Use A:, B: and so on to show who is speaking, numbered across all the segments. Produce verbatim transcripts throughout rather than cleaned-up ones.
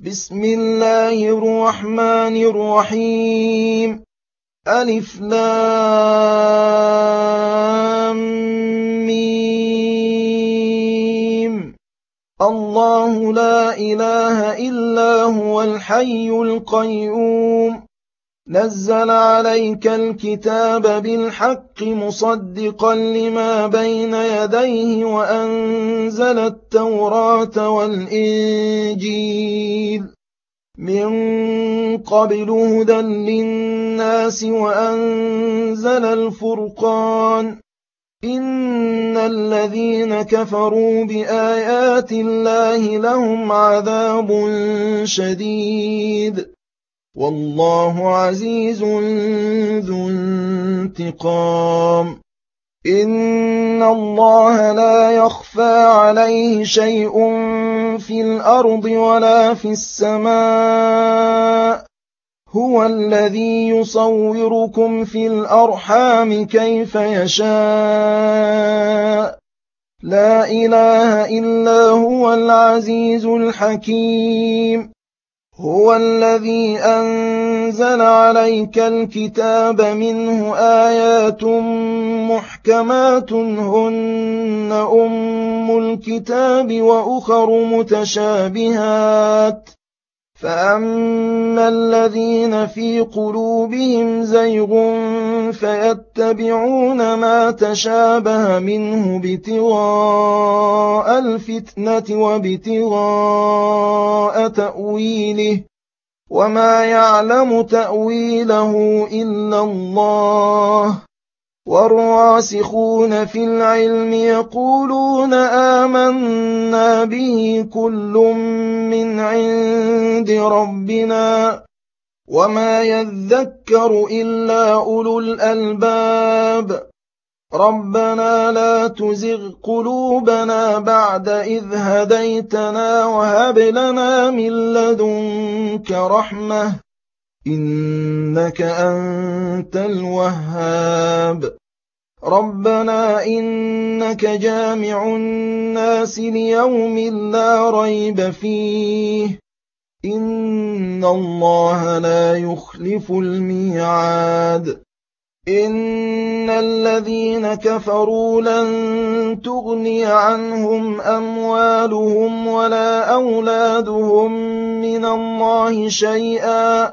A: بسم الله الرحمن الرحيم. ألف لام ميم. الله لا إله إلا هو الحي القيوم، نزل عليك الكتاب بالحق مصدقا لما بين يديه وأنزل التوراة والإنجيل من قبل هدى للناس وأنزل الفرقان. إن الذين كفروا بآيات الله لهم عذاب شديد، والله عزيز ذو انتقام. إن الله لا يخفى عليه شيء في الأرض ولا في السماء، هو الذي يصوركم في الأرحام كيف يشاء، لا إله إلا هو العزيز الحكيم. هو الذي أنزل عليك الكتاب منه آيات محكمات هن أم الكتاب وأخر متشابهات، فأما الذين في قلوبهم زيغ فيتبعون ما تشابه منه ابتغاء الفتنة وابتغاء تأويله، وما يعلم تأويله إلا الله. والراسخون في العلم يقولون آمنا به كل من عند ربنا، وما يذكر إلا أولو الألباب. ربنا لا تزغ قلوبنا بعد إذ هديتنا وهب لنا من لدنك رحمة إنك أنت الوهاب. ربنا إنك جامع الناس ليوم لا ريب فيه، إن الله لا يخلف الميعاد. إن الذين كفروا لن تغني عنهم أموالهم ولا أولادهم من الله شيئا،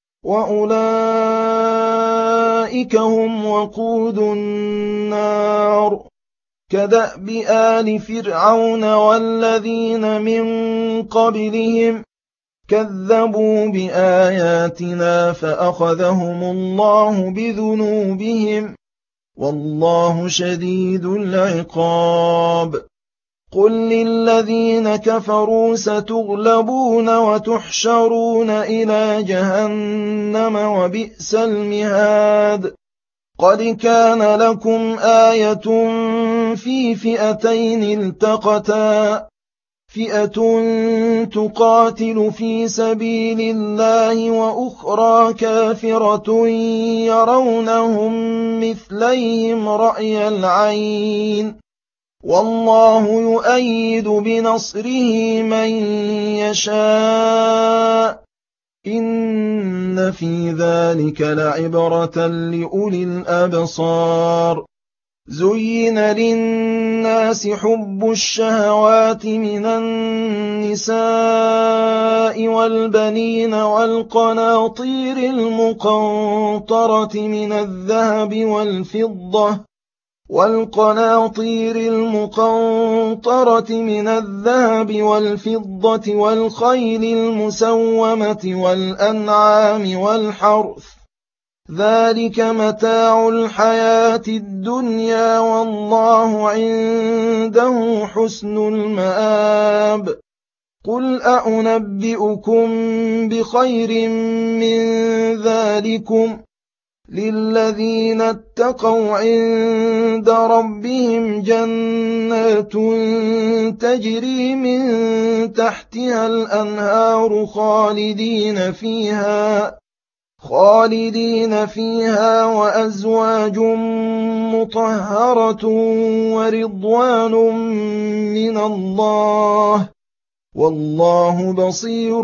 A: وأولئك هم وقود النار. كدأب آل فرعون والذين من قبلهم كذبوا بآياتنا فأخذهم الله بذنوبهم، والله شديد العقاب. قل للذين كفروا ستغلبون وتحشرون إلى جهنم وبئس المهاد. قد كان لكم آية في فئتين التقتا، فئة تقاتل في سبيل الله وأخرى كافرة يرونهم مثليهم رأي العين، والله يؤيد بنصره من يشاء. إن في ذلك لعبرة لأولي الأبصار. زين للناس حب الشهوات من النساء والبنين والقناطير المقنطرة من الذهب والفضة والقناطير المقنطرة من الذهب والفضة والخيل المسومة والأنعام والحرث، ذلك متاع الحياة الدنيا، والله عنده حسن المآب. قل أأنبئكم بخير من ذلكم للذين اتقوا عند ربهم جنات تجري من تحتها الأنهار خالدين فيها خالدين فيها وأزواج مطهرة ورضوان من الله والله بصير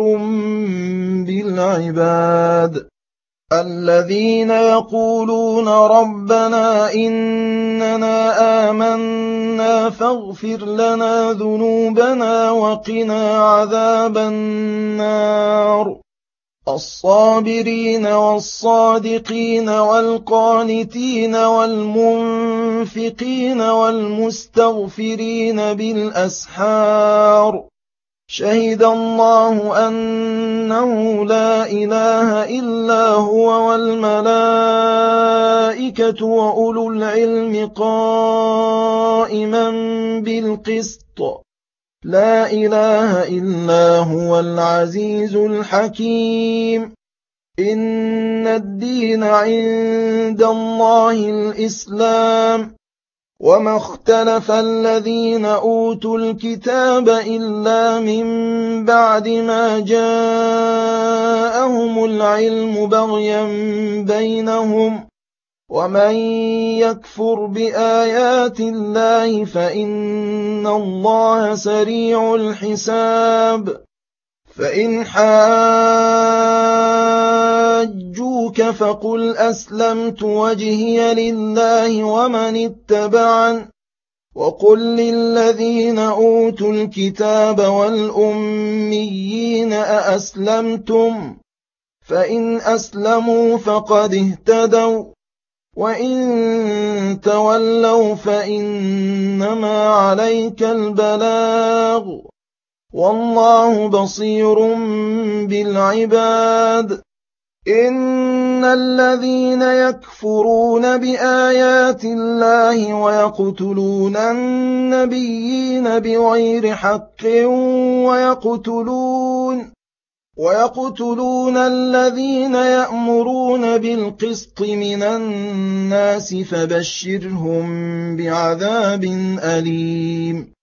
A: بالعباد الذين يقولون ربنا إننا آمنا فاغفر لنا ذنوبنا وقنا عذاب النار الصابرين والصادقين والقانتين والمنفقين والمستغفرين بالأسحار شهد الله أنه لا إله إلا هو والملائكة وأولو العلم قائما بالقسط لا إله إلا هو العزيز الحكيم إن الدين عند الله الإسلام وما اختلف الذين أوتوا الكتاب إلا من بعد ما جاءهم العلم بغيا بينهم ومن يكفر بآيات الله فإن الله سريع الحساب فإن حاجوك فقل أسلمت وجهي لله ومن اتبعن وقل للذين أوتوا الكتاب والأميين أأسلمتم فإن أسلموا فقد اهتدوا وإن تولوا فإنما عليك البلاغ والله بصير بالعباد إن الذين يكفرون بآيات الله ويقتلون النبيين بغير حق ويقتلون ويقتلون الذين يأمرون بالقسط من الناس فبشرهم بعذاب أليم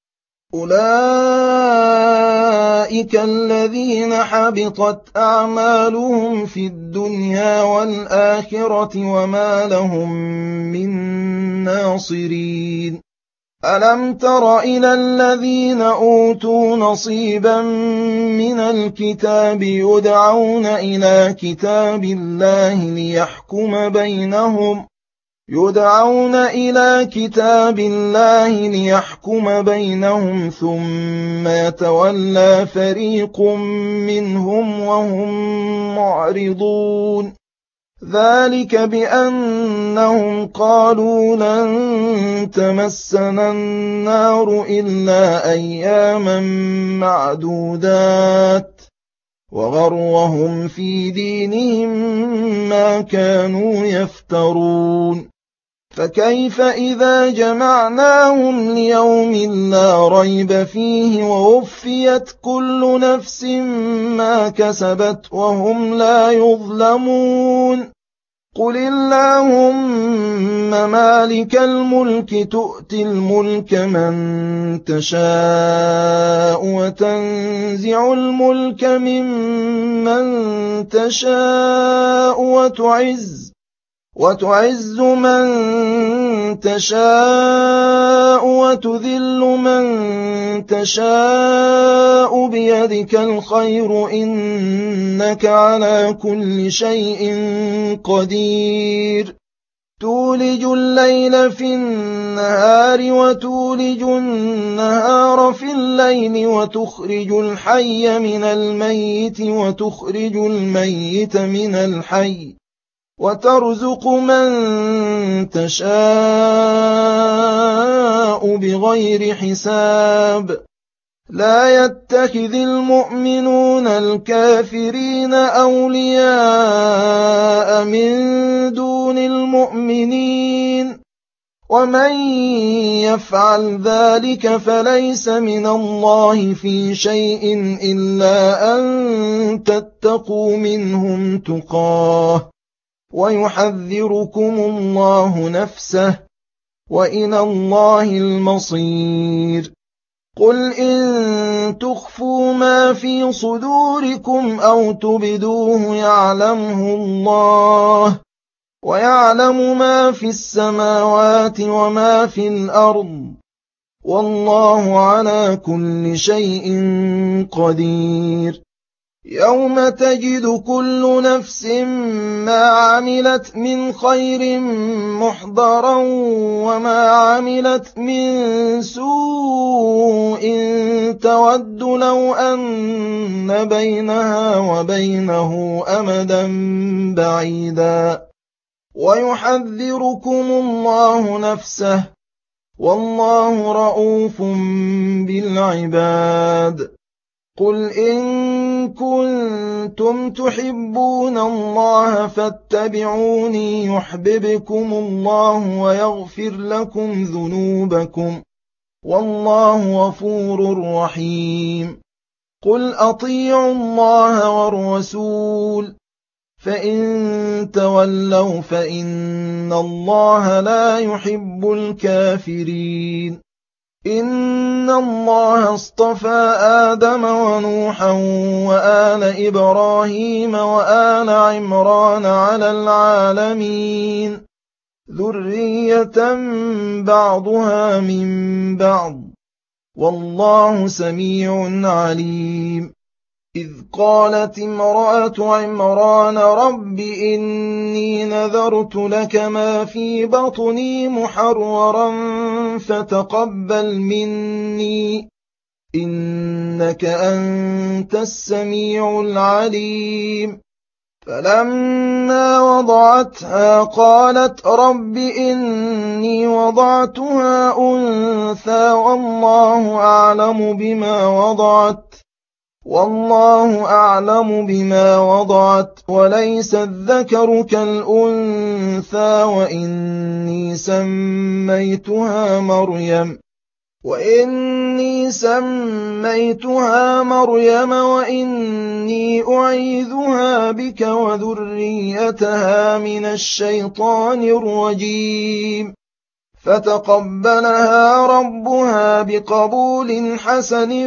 A: أولئك الذين حبطت أعمالهم في الدنيا والآخرة وما لهم من ناصرين ألم تر إلى الذين أوتوا نصيبا من الكتاب يدعون إلى كتاب الله ليحكم بينهم يدعون إلى كتاب الله ليحكم بينهم ثم يتولى فريق منهم وهم معرضون ذلك بأنهم قالوا لن تمسنا النار إلا أياما معدودات وغرهم في دينهم ما كانوا يفترون فكيف إذا جمعناهم ليوم لا ريب فيه ووفيت كل نفس ما كسبت وهم لا يظلمون قل اللهم مالك الملك تؤتي الملك من تشاء وتنزع الملك ممن تشاء وتعز وتعز من تشاء وتذل من تشاء بيدك الخير إنك على كل شيء قدير تولج الليل في النهار وتولج النهار في الليل وتخرج الحي من الميت وتخرج الميت من الحي وترزق من تشاء بغير حساب لا يتخذ المؤمنون الكافرين أولياء من دون المؤمنين ومن يفعل ذلك فليس من الله في شيء إلا أن تتقوا منهم تقاه ويحذركم الله نفسه وإلى الله المصير قل إن تخفوا ما في صدوركم أو تبدوه يعلمه الله ويعلم ما في السماوات وما في الأرض والله على كل شيء قدير. يوم تجد كل نفس ما عملت من خير محضرا وما عملت من سوء تود لو أن بينها وبينه أمدا بعيدا ويحذركم الله نفسه والله رءوف بالعباد. قل إن كنتم تحبون الله فاتبعوني يحببكم الله ويغفر لكم ذنوبكم والله غفور رحيم. قل أطيعوا الله والرسول فإن تولوا فإن الله لا يحب الكافرين. إن الله اصطفى آدم ونوحا وآل إبراهيم وآل عمران على العالمين ذرية بعضها من بعض والله سميع عليم. إذ قالت امرأة عمران رب إني نذرت لك ما في بطني محررا فتقبل مني إنك أنت السميع العليم. فلما وضعتها قالت رب إني وضعتها أنثى والله أعلم بما وضعت والله أعلم بما وضعت وليس الذكر كالأنثى وإني سميتها مريم وإني سميتها مريم وإني أعيذها بك وذريتها من الشيطان الرجيم. فتقبلها ربها بقبول حسن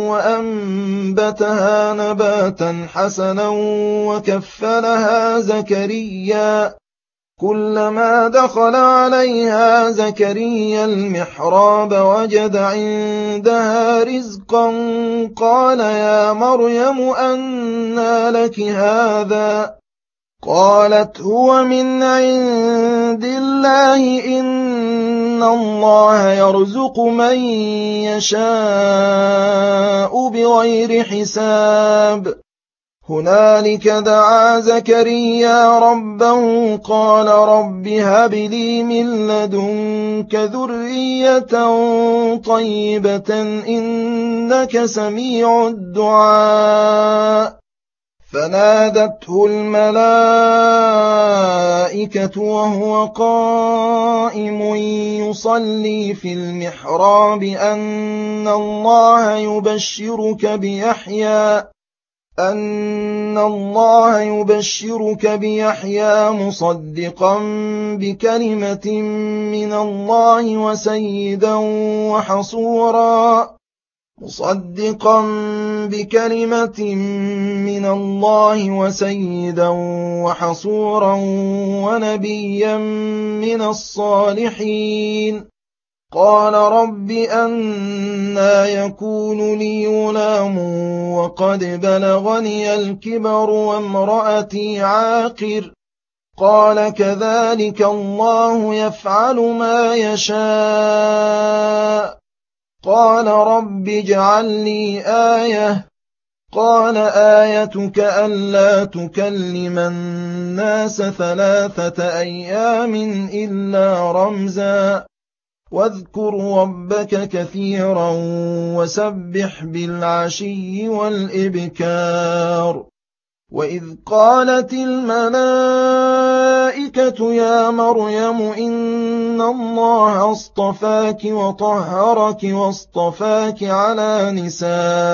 A: وأنبتها نباتا حسنا وكفلها زكريا كلما دخل عليها زكريا المحراب وجد عندها رزقا قال يا مريم أنى لك هذا قالت هو من عند الله إن الله يرزق من يشاء بغير حساب. هنالك دعا زكريا ربه قال رب هب لي من لدنك ذرية طيبة إنك سميع الدعاء. فنادته الملائكة وهو قائم يصلي في المحراب أن الله يبشرك بيحيى أن الله يبشرك بيحيى مصدقا بكلمة من الله وسيدا وحصورا مصدقا بكلمة من الله وسيدا وحصورا ونبيا من الصالحين. قال رب أنى يكون لي غلام وقد بلغني الكبر وامرأتي عاقر قال كذلك الله يفعل ما يشاء. قال رب اجعل لي آية قال آيتك ألا تكلم الناس ثلاثة أيام إلا رمزا واذكر ربك كثيرا وسبح بالعشي والإبكار. وإذ قالت الملائكة يا مريم إن الله اصطفاك وطهرك واصطفاك على نساء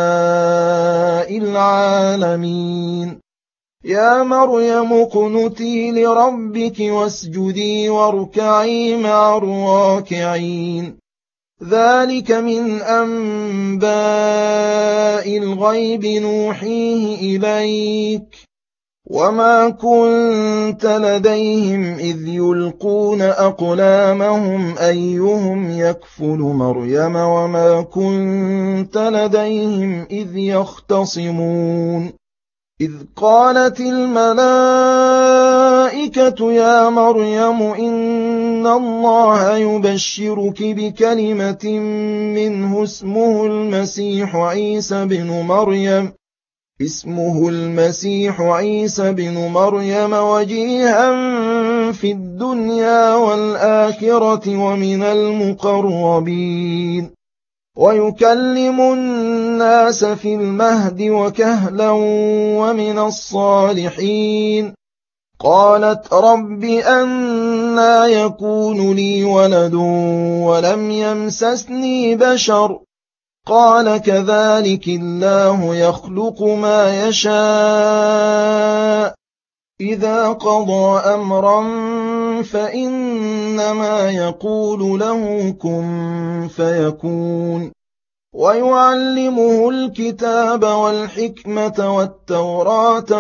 A: العالمين. يا مريم اقنتي لربك واسجدي واركعي مع الراكعين. ذلك من أنباء الغيب نوحيه إليك وما كنت لديهم إذ يلقون أقلامهم أيهم يكفل مريم وما كنت لديهم إذ يختصمون إذ قالت الملائكة يا مريم إن الله يبشرك بكلمة منه اسمه المسيح عيسى بن مريم اسمه المسيح عيسى بن مريم وجيها في الدنيا والآخرة ومن المقربين ويكلم الناس في المهد وكهلا ومن الصالحين قالت رب أنى يكون لي ولد ولم يمسسني بشر قال كذلك الله يخلق ما يشاء إذا قضى أمرا فإنما يقول له كن فيكون ويعلمه الكتاب والحكمة والتوراة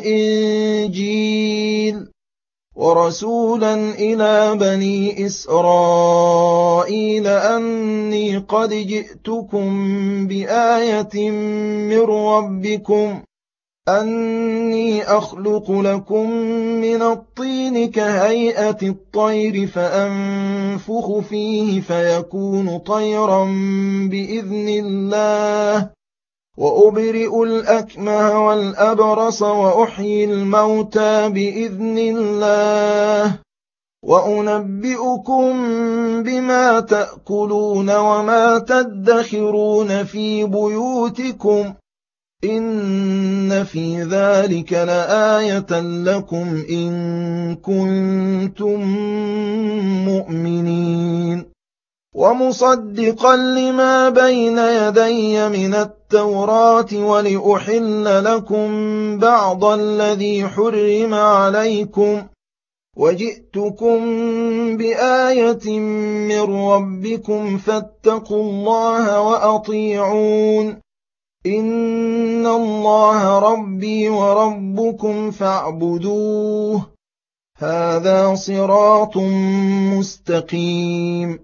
A: والإنجيل ورسولا إلى بني إسرائيل أني قد جئتكم بآية من ربكم أني أخلق لكم من الطين كهيئة الطير فأنفخ فيه فيكون طيرا بإذن الله وأبرئ الأكمه والأبرص وأحيي الموتى بإذن الله وأنبئكم بما تأكلون وما تدخرون في بيوتكم إن في ذلك لآية لكم إن كنتم مؤمنين ومصدقا لما بين يدي من التوراة ولأحل لكم بعض الذي حرم عليكم وجئتكم بآية من ربكم فاتقوا الله وأطيعون إن الله ربي وربكم فاعبدوه هذا صراط مستقيم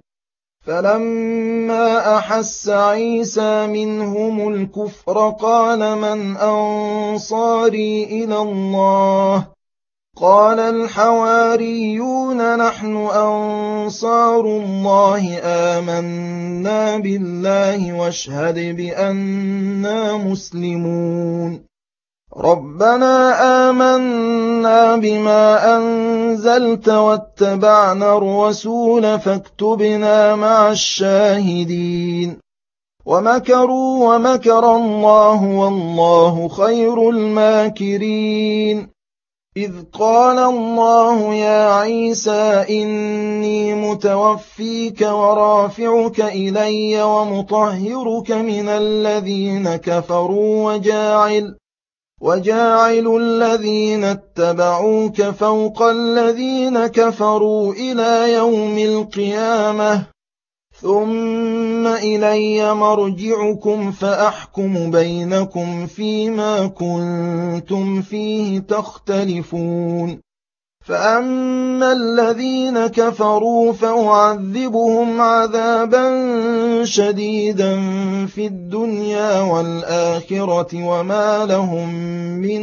A: فلما أحس عيسى منهم الكفر قال من أنصاري إلى الله قال الحواريون نحن أنصار الله آمنا بالله واشهد بأننا مسلمون ربنا آمنا بما أنزلت واتبعنا الرسول فاكتبنا مع الشاهدين ومكروا ومكر الله والله خير الماكرين إذ قال الله يا عيسى إني متوفيك ورافعك إلي ومطهرك من الذين كفروا وجاعل وجاعل الذين اتبعوك فوق الذين كفروا إلى يوم القيامة ثم إلي مرجعكم فأحكم بينكم فيما كنتم فيه تختلفون فأما الذين كفروا فأعذبهم عذابا شديدا في الدنيا والآخرة وما لهم من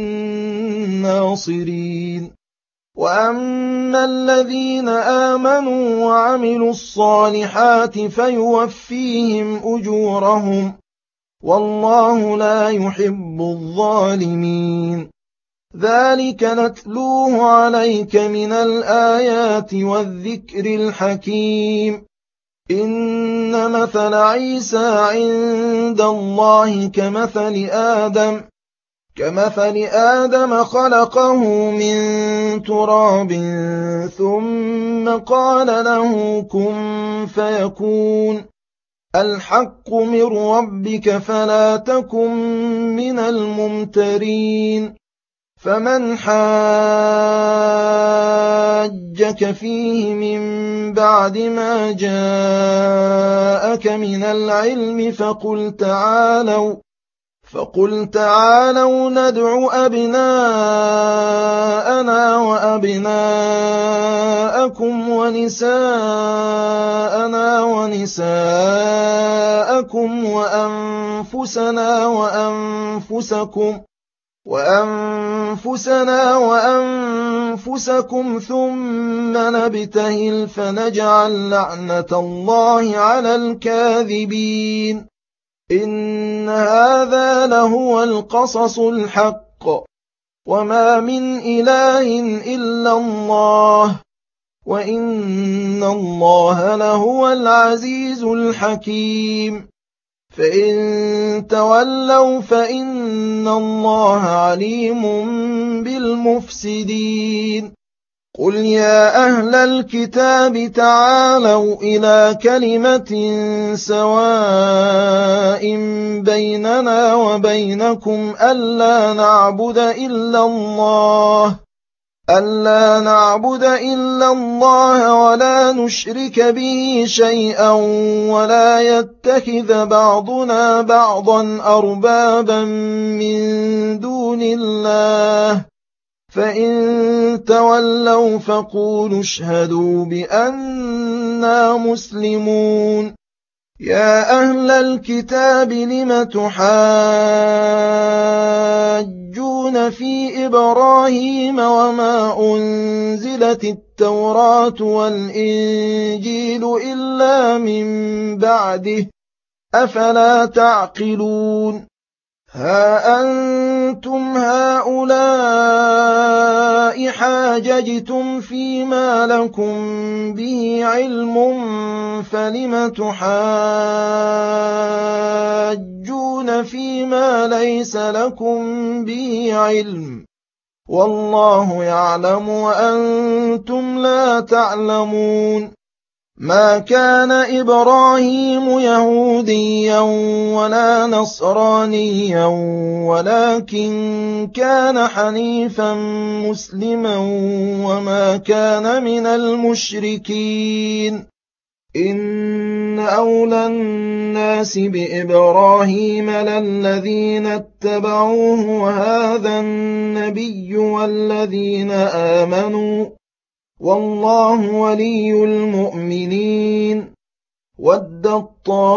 A: ناصرين وأما الذين آمنوا وعملوا الصالحات فيوفيهم أجورهم والله لا يحب الظالمين ذلك نتلوه عليك من الآيات والذكر الحكيم إن مثل عيسى عند الله كمثل آدم كمثل آدم خلقه من تراب ثم قال له كن فيكون الحق من ربك فلا تكن من الممترين فمن حاجك فيه من بعد ما جاءك من العلم فقل تعالوا فقل تعالوا ندع أبناءنا وأبناءكم ونساءنا ونساءكم وأنفسنا وأنفسكم وأنفسنا وأنفسكم ثم نبتهل فنجعل لعنة الله على الكاذبين إن هذا لهو القصص الحق وما من إله إلا الله وإن الله لهو العزيز الحكيم فإن تولوا فإن الله عليم بالمفسدين قل يا أهل الكتاب تعالوا إلى كلمة سواء بيننا وبينكم ألا نعبد إلا الله ألا نعبد إلا الله ولا نشرك به شيئا ولا يتخذ بعضنا بعضا أربابا من دون الله فإن تولوا فقولوا اشهدوا بأننا مسلمون يا أهل الكتاب لم تحاجون في إبراهيم وما أنزلت التوراة والإنجيل إلا من بعده أفلا تعقلون ها أنتم هؤلاء حاججتم فيما لكم به علم فلم تحاجون فيما ليس لكم به علم والله يعلم وأنتم لا تعلمون ما كان إبراهيم يهوديا ولا نصرانيا ولكن كان حنيفا مسلما وما كان من المشركين إن أولى الناس بإبراهيم للذين اتبعوه وهذا النبي والذين آمنوا والله ولي المؤمنين ودت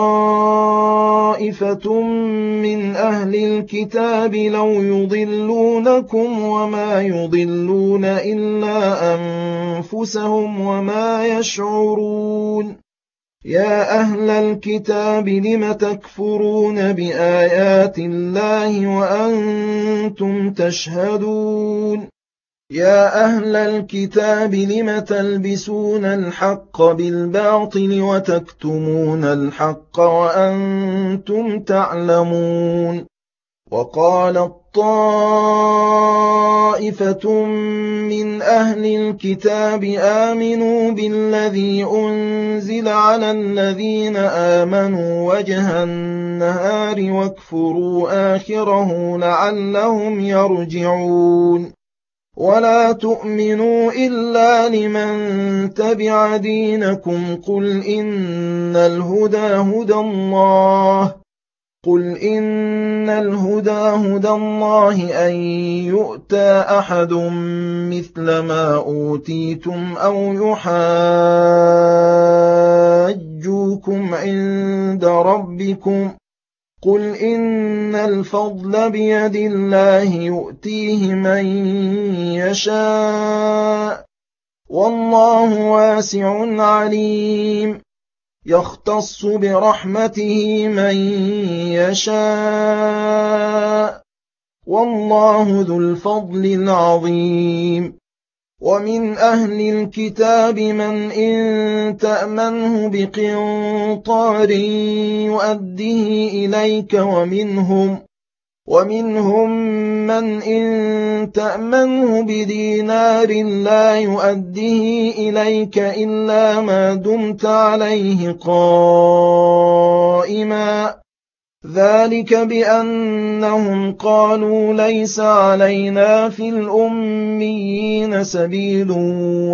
A: طائفة من أهل الكتاب لو يضلونكم وما يضلون إلا أنفسهم وما يشعرون يا أهل الكتاب لم تكفرون بآيات الله وأنتم تشهدون يا أهل الكتاب لم تلبسون الحق بالباطل وتكتمون الحق وأنتم تعلمون وقالت طائفة من أهل الكتاب آمنوا بالذي أنزل على الذين آمنوا وجه النهار واكفروا آخره لعلهم يرجعون ولا تؤمنوا إلا لمن تبع دينكم قل إن الهدى هدى الله قل إن الهدى هدى الله أن يؤتى أحد مثل ما أوتيتم أو يحاجوكم عند ربكم قل إن الفضل بيد الله يؤتيه من يشاء والله واسع عليم يختص برحمته من يشاء والله ذو الفضل العظيم ومن أهل الكتاب من إن تأمنه بقنطار يؤده إليك ومنهم ومنهم من إن تأمنه بدينار لا يؤده إليك إلا ما دمت عليه قائما ذلك بأنهم قالوا ليس علينا في الأميين سبيل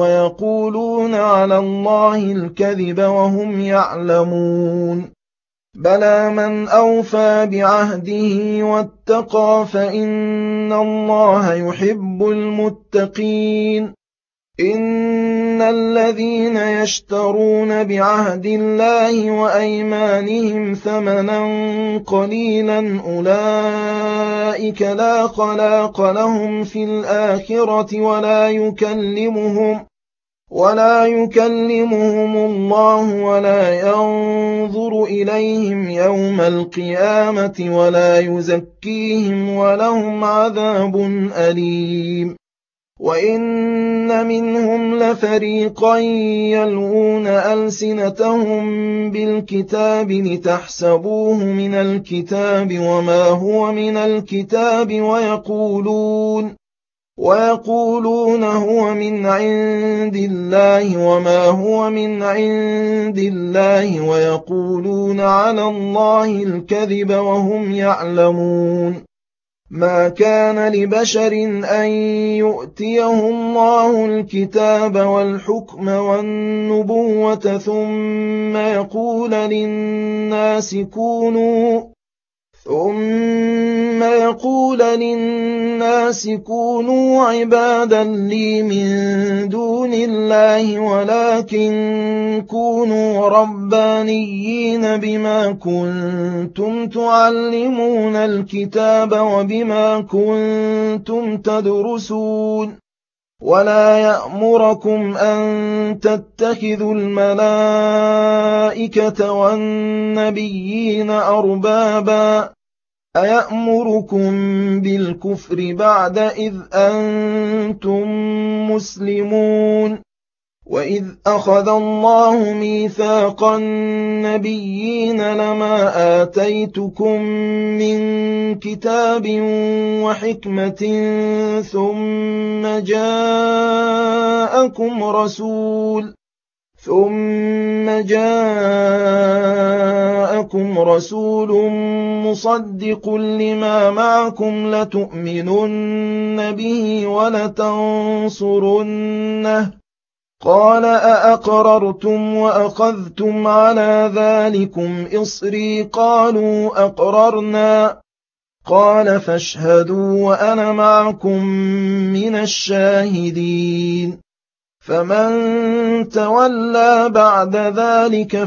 A: ويقولون على الله الكذب وهم يعلمون بلى من أوفى بعهده واتقى فإن الله يحب المتقين إن الذين يشترون بعهد الله وأيمانهم ثمنا قليلا أولئك لا خلاق لهم في الآخرة ولا يكلمهم ولا يكلمهم الله ولا ينظر إليهم يوم القيامة ولا يزكيهم ولهم عذاب أليم وإن منهم لفريقا يلوون ألسنتهم بالكتاب لتحسبوه من الكتاب وما هو من الكتاب ويقولون ويقولون هو من عند الله وما هو من عند الله ويقولون على الله الكذب وهم يعلمون ما كان لبشر أن يؤتيه الله الكتاب والحكم والنبوة ثم يقول للناس كونوا ثم يقول للناس كونوا عبادا لي من دون الله ولكن كونوا ربانيين بما كنتم تعلمون الكتاب وبما كنتم تدرسون ولا يأمركم أن تتخذوا الملائكة والنبيين أربابا أيأمركم بالكفر بعد إذ أنتم مسلمون وإذ أخذ الله ميثاق النبيين لما آتيتكم من كتاب وحكمة ثم جاءكم رسول ثم جاءكم رسول مصدق لما معكم لتؤمنن به ولتنصرنه قال أأقررتم وأخذتم على ذلكم إصري قالوا أقررنا قال فاشهدوا وأنا معكم من الشاهدين فمن تولى بعد ذلك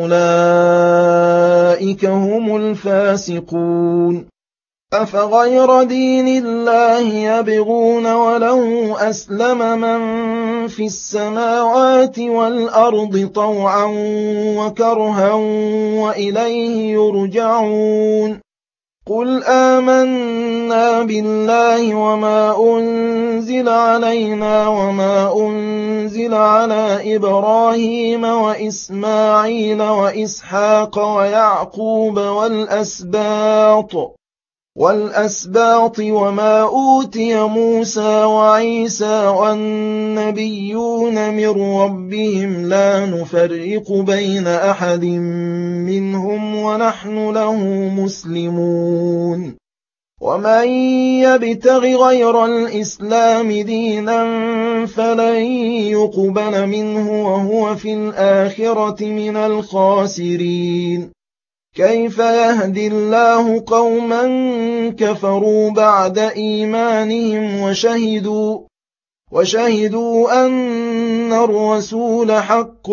A: فأولئك هم الفاسقون أفغير دين الله يبغون وله أسلم من في السماوات والأرض طوعا وكرها وإليه يرجعون قل آمنا بالله وما أنزل علينا وما أنزل على إبراهيم وإسماعيل وإسحاق ويعقوب والأسباط والأسباط وما أوتي موسى وعيسى والنبيون من ربهم لا نفرق بين أحد منهم ونحن له مسلمون ومن يبتغ غير الإسلام دينا فلن يقبل منه وهو في الآخرة من الخاسرين كيف يهدي الله قوما كفروا بعد إيمانهم وشهدوا وشهدوا أن الرسول حق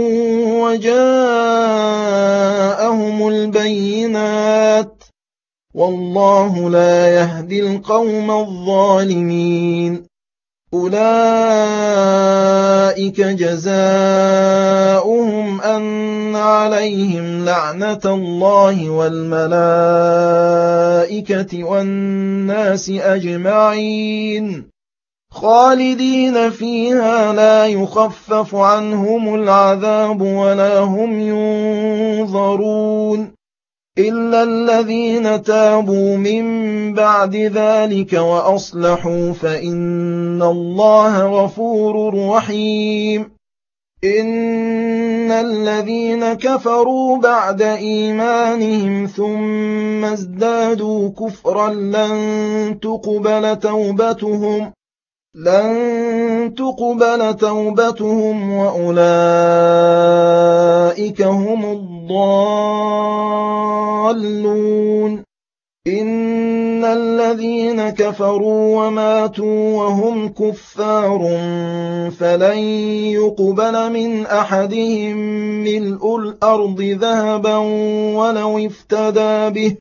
A: وجاءهم البينات والله لا يهدي القوم الظالمين أولئك جزاؤهم أن عليهم لعنة الله والملائكة والناس أجمعين خالدين فيها لا يخفف عنهم العذاب ولا هم ينظرون إلا الذين تابوا من بعد ذلك وأصلحوا فإن الله غفور رحيم إن الذين كفروا بعد إيمانهم ثم ازدادوا كفرا لن تقبل توبتهم لن تقبل توبتهم وأولئك هم الضالون الضالون إن الذين كفروا وماتوا وهم كفار فلن يقبل من أحدهم ملء الأرض ذهبا ولو افتدى به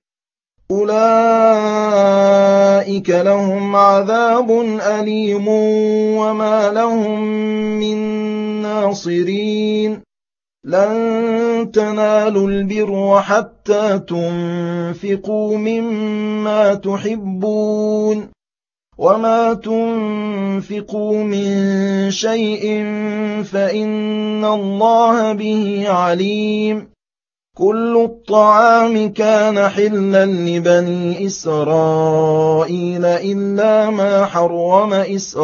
A: أولئك لهم عذاب أليم وما لهم من ناصرين لن تنالوا البر حتى تنفقوا مما تحبون وما تنفقوا من شيء فإن الله به عليم كل الطعام كان حلا لبني إسرائيل إلا ما حرم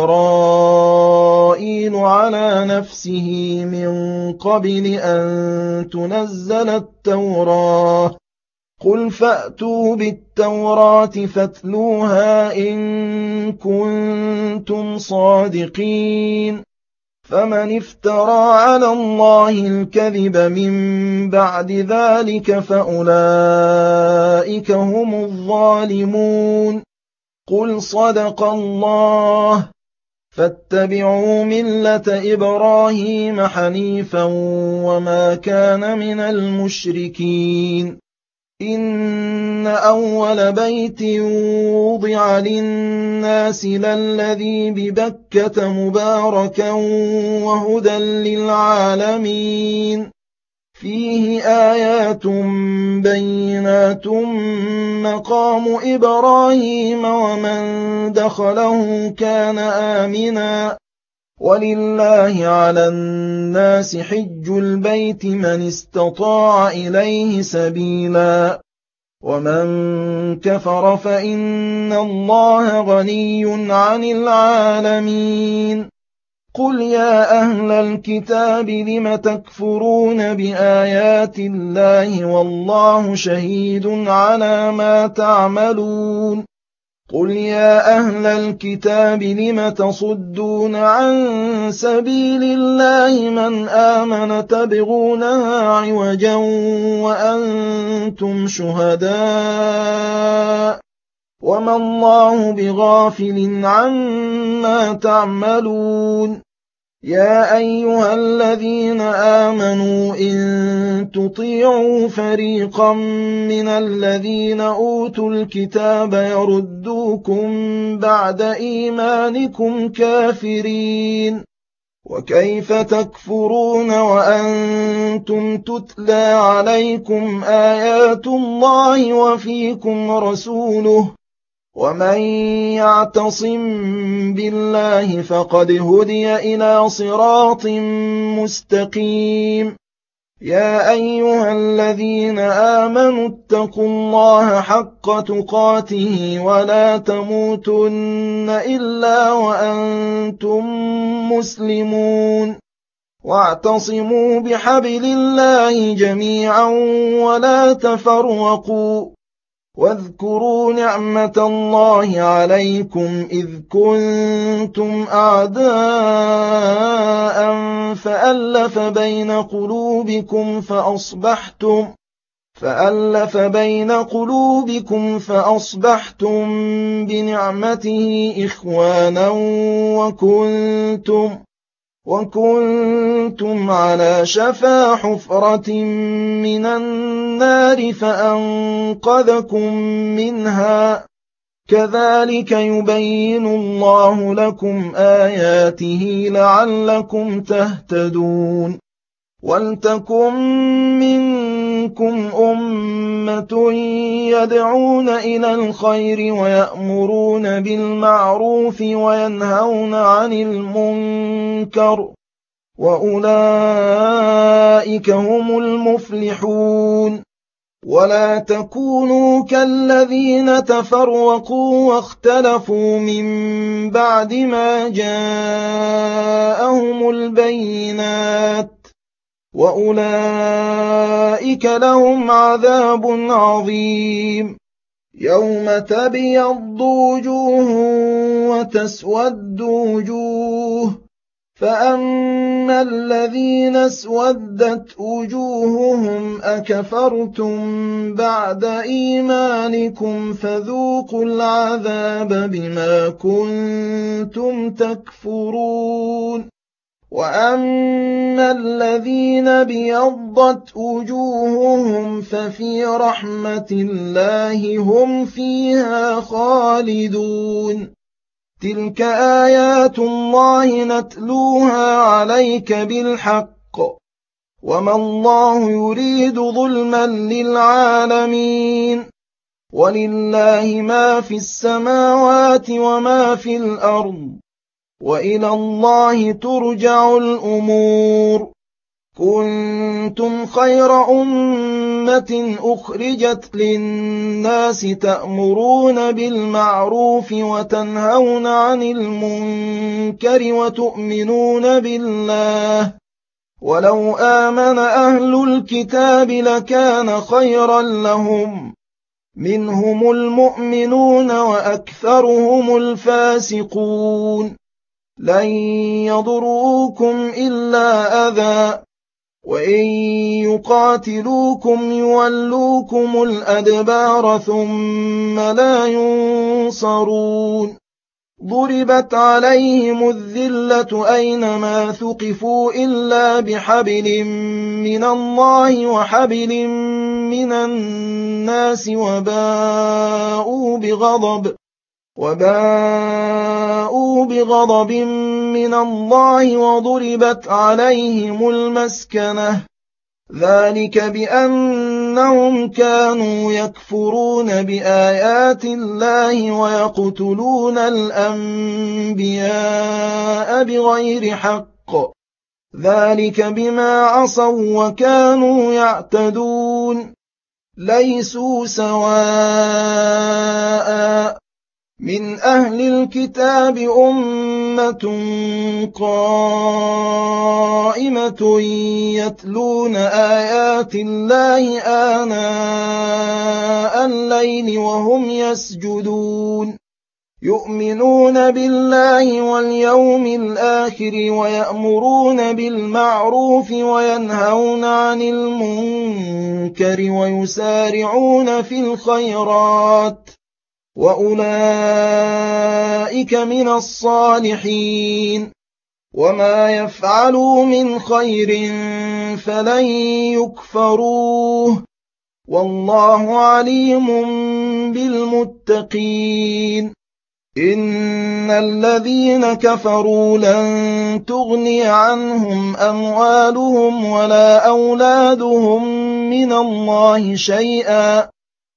A: إسرائيل على نفسه من قبل أن تنزل التوراة قل فأتوا بالتوراة فاتلوها إن كنتم صادقين فمن افترى على الله الكذب من بعد ذلك فأولئك هم الظالمون قل صدق الله فاتبعوا ملة إبراهيم حنيفا وما كان من المشركين إن أول بيت وضع للناس للذي ببكة مباركا وهدى للعالمين فيه آيات بينات مقام إبراهيم ومن دخله كان آمنا ولله على الناس حج البيت من استطاع إليه سبيلا ومن كفر فإن الله غني عن العالمين قل يا أهل الكتاب لم تكفرون بآيات الله والله شهيد على ما تعملون قل يا أهل الكتاب لم تصدون عن سبيل الله من آمن تبغونها عوجا وأنتم شهداء وما الله بغافل عما تعملون يا أيها الذين آمنوا إن تطيعوا فريقا من الذين أوتوا الكتاب يردوكم بعد إيمانكم كافرين وكيف تكفرون وأنتم تتلى عليكم آيات الله وفيكم رسوله ومن يعتصم بالله فقد هدي إلى صراط مستقيم يا أيها الذين آمنوا اتقوا الله حق تقاته ولا تموتن إلا وأنتم مسلمون واعتصموا بحبل الله جميعا ولا تفرقوا واذكروا نعمة الله عليكم إذ كنتم أعداء فألف بين قلوبكم فأصبحتم فألف بين قلوبكم فأصبحتم بنعمته إخوانا وكنتم وكنتم على شفا حفرة من النار فأنقذكم منها كذلك يبين الله لكم آياته لعلكم تهتدون ولتكن منكم أمة يدعون إلى الخير ويأمرون بالمعروف وينهون عن المنكر وأولئك هم المفلحون ولا تكونوا كالذين تفرقوا واختلفوا من بعد ما جاءهم البينات وأولئك لهم عذاب عظيم يوم تبيض وجوه وتسود وجوه فأما الذين اسودت وجوههم أكفرتم بعد إيمانكم فذوقوا العذاب بما كنتم تكفرون وأما الذين بيضت وجوههم ففي رحمة الله هم فيها خالدون تلك آيات الله نتلوها عليك بالحق وما الله يريد ظلما للعالمين ولله ما في السماوات وما في الأرض وإلى الله ترجع الأمور كنتم خير أمة أخرجت للناس تأمرون بالمعروف وتنهون عن المنكر وتؤمنون بالله ولو آمن أهل الكتاب لكان خيرا لهم منهم المؤمنون وأكثرهم الفاسقون لن يضروكم إلا أذى وإن يقاتلوكم يولوكم الأدبار ثم لا ينصرون ضربت عليهم الذلة أينما ثقفوا إلا بحبل من الله وحبل من الناس وباءوا بغضب وباءوا بغضب من الله وضربت عليهم المسكنة ذلك بأنهم كانوا يكفرون بآيات الله ويقتلون الأنبياء بغير حق ذلك بما عصوا وكانوا يعتدون ليسوا سواء من أهل الكتاب أمة قائمة يتلون آيات الله آناء الليل وهم يسجدون يؤمنون بالله واليوم الآخر ويأمرون بالمعروف وينهون عن المنكر ويسارعون في الخيرات وأولئك من الصالحين وما يفعلوا من خير فلن يكفروه والله عليم بالمتقين إن الذين كفروا لن تغني عنهم أموالهم ولا أولادهم من الله شيئا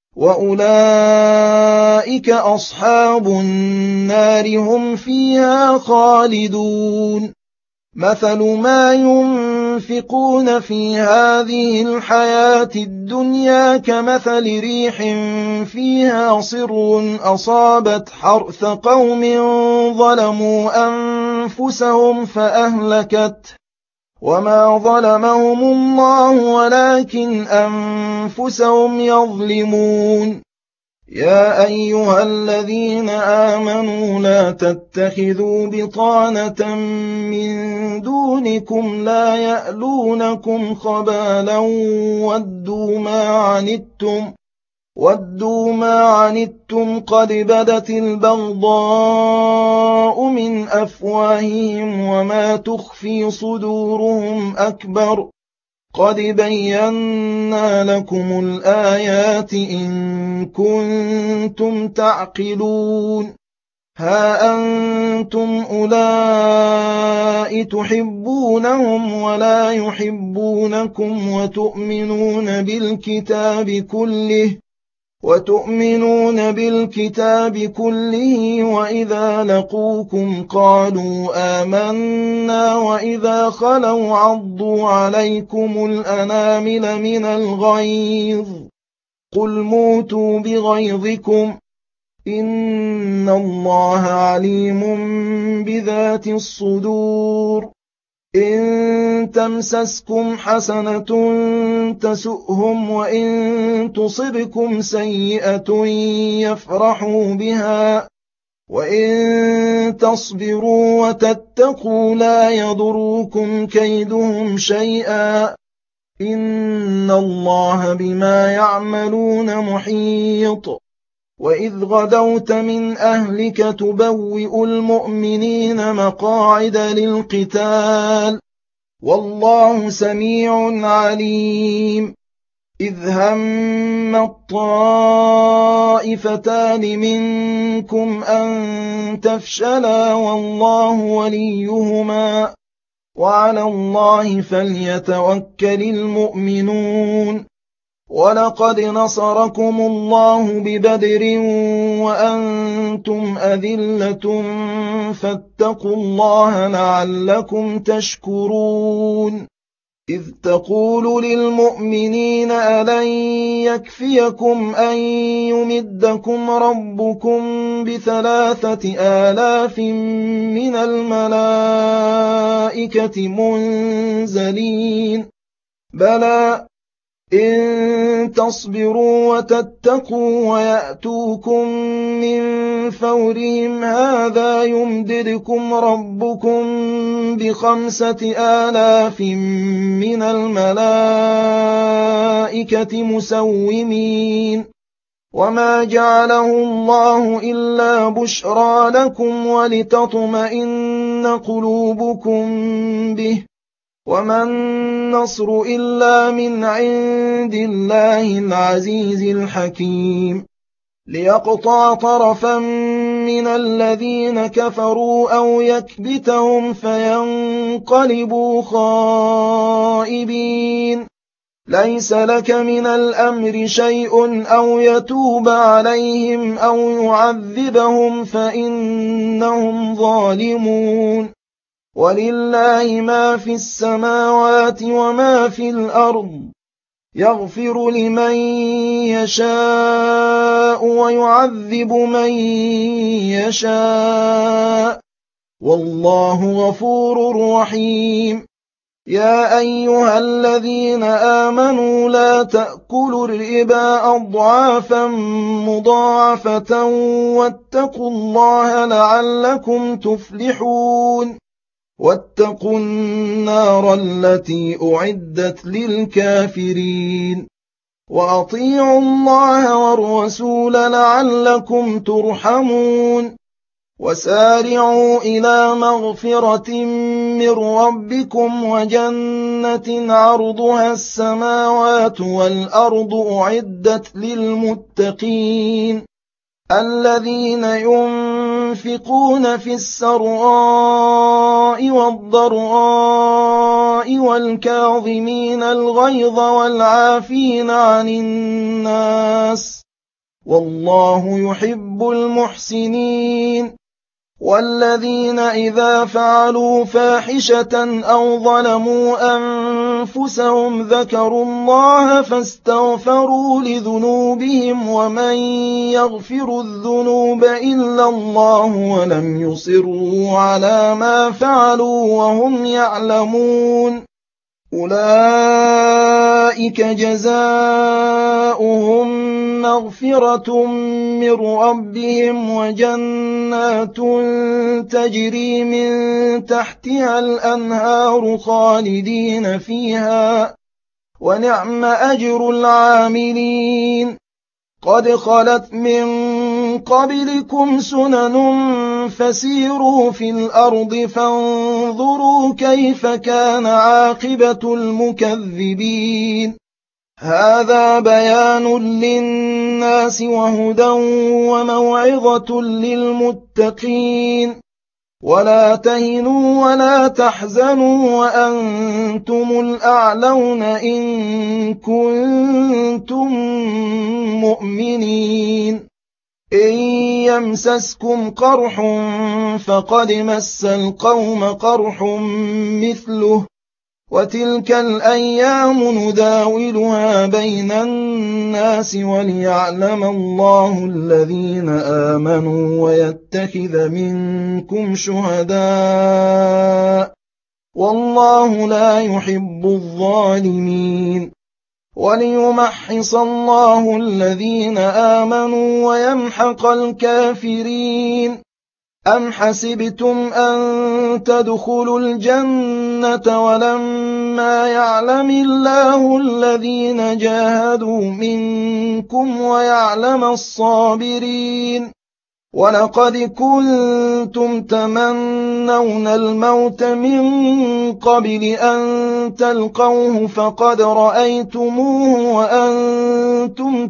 A: وأولئك أصحاب النار هم فيها خالدون مثل ما ينفقون في هذه الحياة الدنيا كمثل ريح فيها صر أصابت حرث قوم ظلموا أنفسهم فأهلكته وما ظلمهم الله ولكن أنفسهم يظلمون يا أيها الذين آمنوا لا تتخذوا بطانة من دونكم لا يألونكم خبالا ودوا ما عنتم ودوا ما عنتم قد بدت البغضاء من أفواههم وما تخفي صدورهم أكبر قد بينا لكم الآيات إن كنتم تعقلون ها أنتم أولئك تحبونهم ولا يحبونكم وتؤمنون بالكتاب كله وتؤمنون بالكتاب كله وإذا لقوكم قالوا آمنا وإذا خلوا عضوا عليكم الأنامل من الغيظ قل موتوا بغيظكم إن الله عليم بذات الصدور إن تمسسكم حسنة تسؤهم وإن تصبكم سيئة يفرحوا بها وإن تصبروا وتتقوا لا يضركم كيدهم شيئا إن الله بما يعملون محيط وإذ غدوت من أهلك تبوئ المؤمنين مقاعد للقتال والله سميع عليم إذ هم الطائفتان منكم أن تفشلا والله وليهما وعلى الله فليتوكل المؤمنون ولقد نصركم الله ببدر وأنتم أذلة فاتقوا الله لعلكم تشكرون إذ تقول للمؤمنين ألن يكفيكم أن يمدكم ربكم بثلاثة آلاف من الملائكة منزلين بلى إن تصبروا وتتقوا ويأتوكم من فورهم هذا يمددكم ربكم بخمسة آلاف من الملائكة مسومين وما جعله الله إلا بشرى لكم ولتطمئن قلوبكم به وما النصر إلا من عند الله العزيز الحكيم ليقطع طرفا من الذين كفروا أو يكبتهم فينقلبوا خائبين ليس لك من الأمر شيء أو يتوب عليهم أو يعذبهم فإنهم ظالمون ولله ما في السماوات وما في الأرض يغفر لمن يشاء ويعذب من يشاء والله غفور رحيم يا أيها الذين آمنوا لا تأكلوا الربا أضعافا مضاعفة واتقوا الله لعلكم تفلحون واتقوا النار التي أعدت للكافرين وأطيعوا الله والرسول لعلكم ترحمون وسارعوا إلى مغفرة من ربكم وجنة عرضها السماوات والأرض أعدت للمتقين الذين ينفقون في السراء والضراء والكاظمين الغيظ والعافين عن الناس والله يحب المحسنين والذين إذا فعلوا فاحشة أو ظلموا أنفسهم ذكروا الله فاستغفروا لذنوبهم ومن يغفر الذنوب إلا الله ولم يصروا على ما فعلوا وهم يعلمون أولئك جزاؤهم مغفرة من ربهم وجنات تجري من تحتها الأنهار خالدين فيها ونعم أجر العاملين قد خلت من قبلكم سنن فسيروا في الأرض فانظروا كيف كان عاقبة المكذبين هذا بيان للناس وهدى وموعظة للمتقين ولا تهنوا ولا تحزنوا وأنتم الأعلون إن كنتم مؤمنين إن يمسسكم قرح فقد مس القوم قرح مثله وتلك الأيام نداولها بين الناس وليعلم الله الذين آمنوا ويتخذ منكم شهداء والله لا يحب الظالمين وليمحص الله الذين آمنوا ويمحق الكافرين أَمْ حَسِبْتُمْ أَن تَدْخُلُوا الْجَنَّةَ وَلَمَّا يَعْلَمِ اللَّهُ الَّذِينَ جَاهَدُوا مِنكُمْ وَيَعْلَمَ الصَّابِرِينَ وَلَقَدْ كُنتُمْ تَمَنَّوْنَ الْمَوْتَ مِن قَبْلِ أَن تَلْقَوْهُ فَقَدْ رَأَيْتُمُوهُ وَأَنتُمْ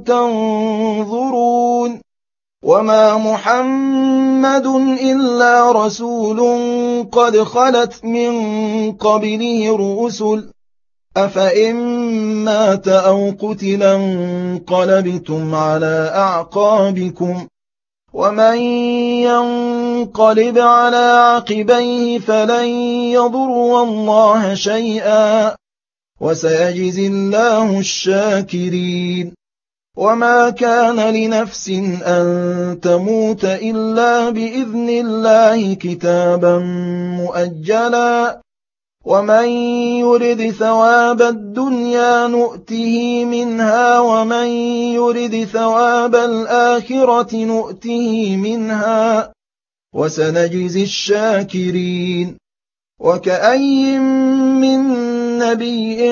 A: تَنظُرُونَ وَمَا مُحَمَّدٌ إِلَّا رَسُولٌ قَدْ خَلَتْ مِن قَبْلِهِ الرُّسُلُ أَفَإِن مَّاتَ أَوْ قُتِلَ انقَلَبْتُمْ عَلَىٰ أَعْقَابِكُمْ وَمَن يَنقَلِبْ عَلَىٰ عَقِبَيْهِ فَلَن يَضُرَّ اللَّهَ شَيْئًا وَسَيَجْزِي اللَّهُ الشَّاكِرِينَ وَمَا كَانَ لِنَفْسٍ أَن تَمُوتَ إِلَّا بِإِذْنِ اللَّهِ كِتَابًا مُّؤَجَّلًا وَمَن يُرِدْ ثَوَابَ الدُّنْيَا نُؤْتِهِ مِنْهَا وَمَن يُرِدْ ثَوَابَ الْآخِرَةِ نُؤْتِهِ مِنْهَا وَسَنَجْزِي الشَّاكِرِينَ وَكَأَيِّن مِّن نَّبِيٍّ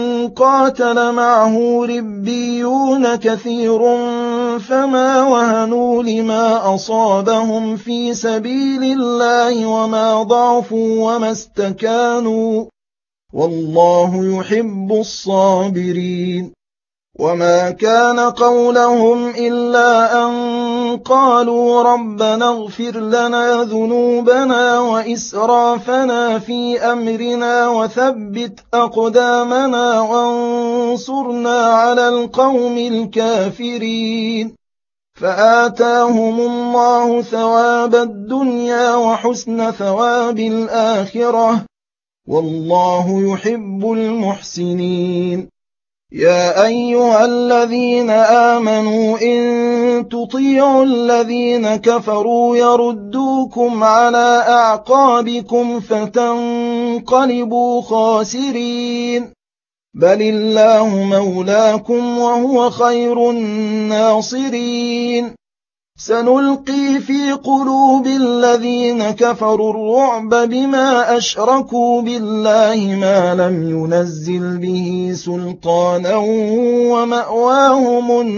A: قَاتَلَ مَعَهُ رِبِّيُّونَ كَثِيرٌ فَمَا وَهَنُوا لِمَا أَصَابَهُمْ فِي سَبِيلِ اللَّهِ وَمَا ضَعُفُوا وَمَا اسْتَكَانُوا وَاللَّهُ يُحِبُّ الصَّابِرِينَ وَمَا كَانَ قَوْلَهُمْ إِلَّا أَن قَالُوا رَبَّنَا اغْفِرْ لَنَا ذُنُوبَنَا وَإِسْرَافَنَا فِي أَمْرِنَا وَثَبِّتْ أَقْدَامَنَا وَانصُرْنَا عَلَى الْقَوْمِ الْكَافِرِينَ فَآتَاهُمُ اللَّهُ ثَوَابَ الدُّنْيَا وَحُسْنَ ثَوَابِ الْآخِرَةِ وَاللَّهُ يُحِبُّ الْمُحْسِنِينَ يَا أَيُّهَا الَّذِينَ آمَنُوا إِن تُطِيعُوا الَّذِينَ كَفَرُوا يَرُدُّوكُمْ عَلَىٰ أَعْقَابِكُمْ فَتَنقَلِبُوا خَاسِرِينَ بَلِ اللَّهُ مَوْلَاكُمْ وَهُوَ خَيْرُ النَّاصِرِينَ سَنُلْقِي فِي قُلُوبِ الَّذِينَ كَفَرُوا الرُّعْبَ بِمَا أَشْرَكُوا بِاللَّهِ مَا لَمْ يُنَزِّلْ بِهِ سُلْطَانًا وَمَأْوَاهُمُ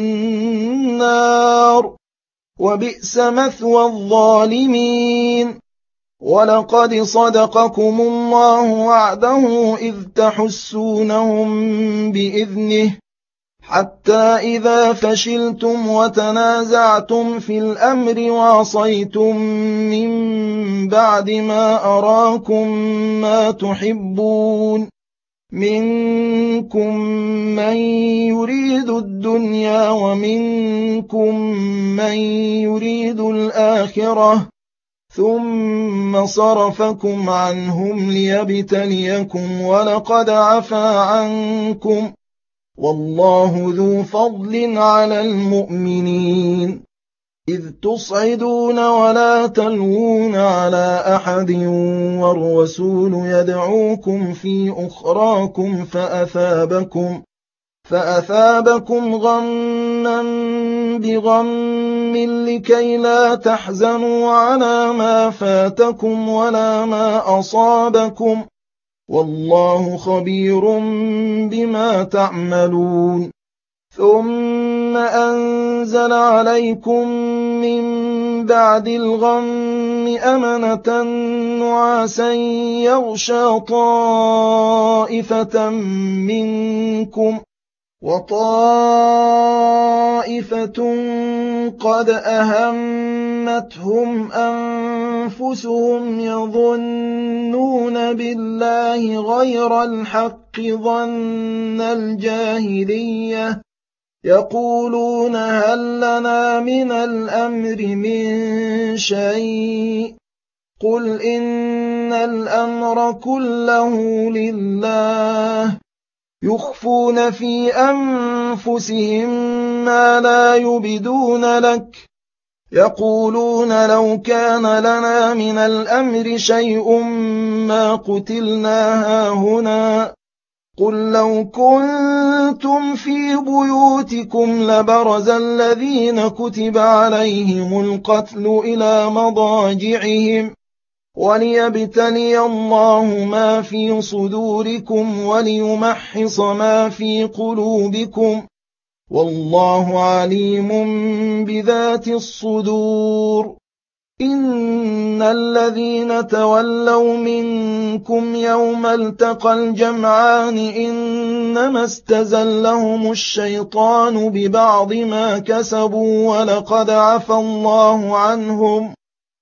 A: النَّارُ وَبِئْسَ مَثْوَى الظَّالِمِينَ وَلَقَدْ صَدَقَكُمُ اللَّهُ وَعْدَهُ إِذْ تَحُسُّونَهُم بِإِذْنِهِ حَتَّىٰ إِذَا فَشِلْتُمْ وَتَنَازَعْتُمْ فِي الْأَمْرِ وَعَصَيْتُم مِّن بَعْدِ مَا أَرَاكُم مَّا تُحِبُّونَ مِنكُم مَّن يُرِيدُ الدُّنْيَا وَمِنكُم مَّن يُرِيدُ الْآخِرَةَ ثُمَّ صَرَفَكُمْ عَنْهُمْ لِيَبْتَلِيَكُمْ وَلَقَدْ عَفَا عَنكُمْ وَاللَّهُ ذُو فَضْلٍ عَلَى الْمُؤْمِنِينَ إِذْ تُصْعِدُونَ وَلَا تَلْوُونَ عَلَىٰ أَحَدٍ وَالرَّسُولُ يَدْعُوكُمْ فِي أُخْرَاكُمْ فَأَثَابَكُمْ فَأَثَابَكُمْ غَمًّا بِغَمٍّ لِّكَيْ لَا تَحْزَنُوا عَلَىٰ مَا فَاتَكُمْ وَلَا مَا أَصَابَكُمْ وَاللَّهُ خَبِيرٌ بِمَا تَعْمَلُونَ ثُمَّ أَنزَلَ عَلَيْكُم مِّن بَعْدِ الْغَمِّ أَمَنَةً نُّعَاسًا يَغْشَىٰ طَائِفَةً مِّنكُمْ وَطَائِفَةٌ قَدْ أَهَمَّتْهُمْ أَنفُسُهُمْ يَظُنُّونَ بِاللَّهِ غَيْرَ الْحَقِّ ظَنَّ الْجَاهِلِيَّةِ يَقُولُونَ هَل لَّنَا مِنَ الْأَمْرِ مِن شَيْءٍ قُلْ إِنَّ الْأَمْرَ كُلَّهُ لِلَّهِ يُخْفُونَ فِي أَنفُسِهِم مَّا لَا يُبْدُونَ لَكَ يَقُولُونَ لَوْ كَانَ لَنَا مِنَ الْأَمْرِ شَيْءٌ مَّا قُتِلْنَا هَاهُنَا قل لو كنتم في بيوتكم لبرز الذين كتب عليهم القتل إلى مضاجعهم وليبتلي الله ما في صدوركم وليمحص ما في قلوبكم والله عليم بذات الصدور. إن الذين تولوا منكم يوم التقى الجمعان إنما استزلهم الشيطان ببعض ما كسبوا ولقد عفى الله عنهم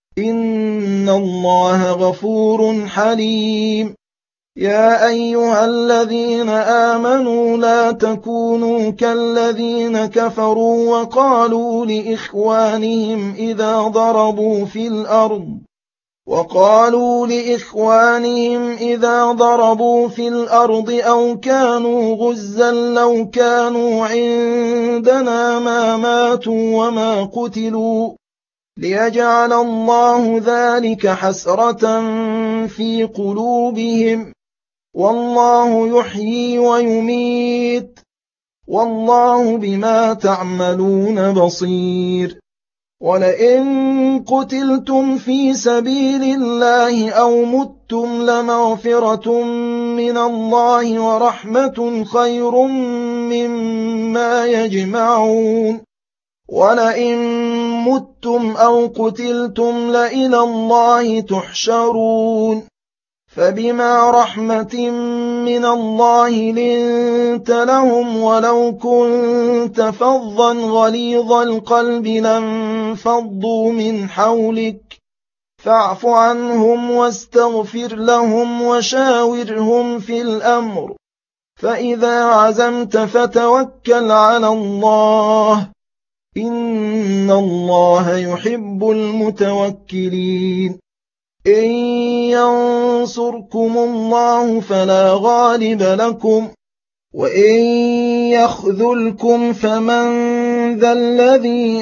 A: إن الله غفور حليم. يا أيها الذين آمنوا لا تكونوا كالذين كفروا وقالوا لإخوانهم إذا ضربوا في الأرض وقالوا لإخوانهم إذا ضربوا في الأرض أو كانوا غزا لو كانوا عندنا ما ماتوا وما قتلوا ليجعل الله ذلك حسرة في قلوبهم والله يحيي ويميت والله بما تعملون بصير. ولئن قتلتم في سبيل الله أو متم لمغفرة من الله ورحمة خير مما يجمعون. ولئن متم أو قتلتم لإلى الله تحشرون. فبما رحمة من الله لنت لهم ولو كنت فظا غليظ القلب لانفضوا من حولك فاعف عنهم واستغفر لهم وشاورهم في الأمر فإذا عزمت فتوكل على الله إن الله يحب المتوكلين. إن ينصركم الله فلا غالب لكم وإن يخذلكم فمن ذا الذي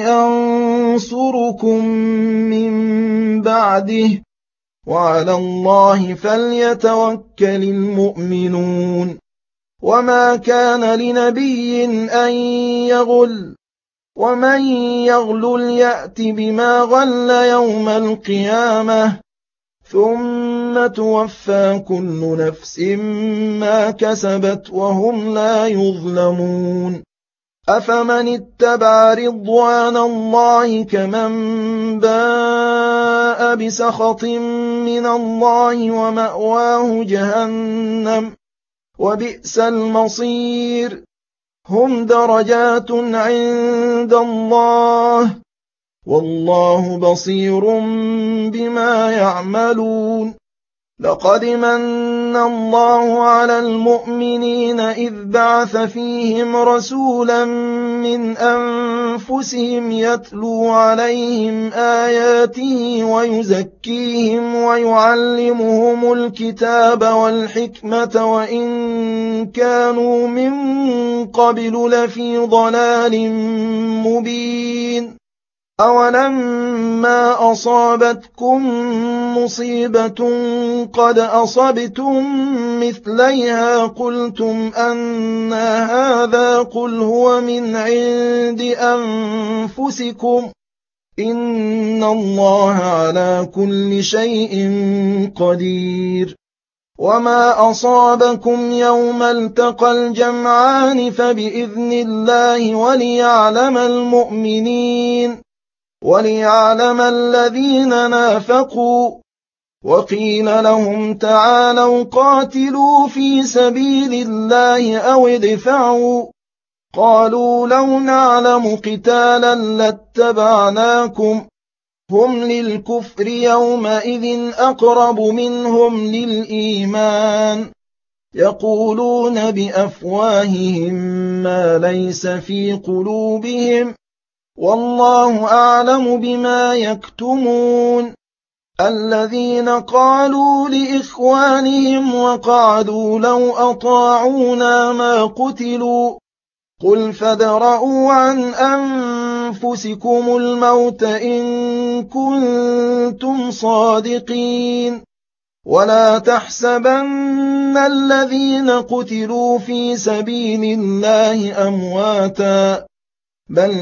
A: ينصركم من بعده وعلى الله فليتوكل المؤمنون. وما كان لنبي أن يغل ومن يغلل يأت بما غل يوم القيامة ثم توفى كل نفس ما كسبت وهم لا يظلمون. أفمن اتبع رضوان الله كمن باء بسخط من الله ومأواه جهنم وبئس المصير. هم درجات عند الله والله بصير بما يعملون. لقد من الله على المؤمنين إذ بعث فيهم رسولا من أنفسهم يتلو عليهم آياته ويزكيهم ويعلمهم الكتاب والحكمة وإن كانوا من قبل لفي ضلال مبين. أولما أصابتكم مصيبة قد أصبتم مثليها قلتم أنى هذا قل هو من عند أنفسكم إن الله على كل شيء قدير. وما أصابكم يوم التقى الجمعان فبإذن الله وليعلم المؤمنين وليعلم الذين نافقوا. وقيل لهم تعالوا قاتلوا في سبيل الله أو ادفعوا قالوا لو نعلم قتالا لاتبعناكم هم للكفر يومئذ أقرب منهم للإيمان يقولون بأفواههم ما ليس في قلوبهم والله أعلم بما يكتمون. الذين قالوا لإخوانهم وقعدوا لو أطاعونا ما قتلوا قل فادرءوا عن أنفسكم الموت إن كنتم صادقين ولا تحسبن الذين قتلوا في سبيل الله أمواتا بل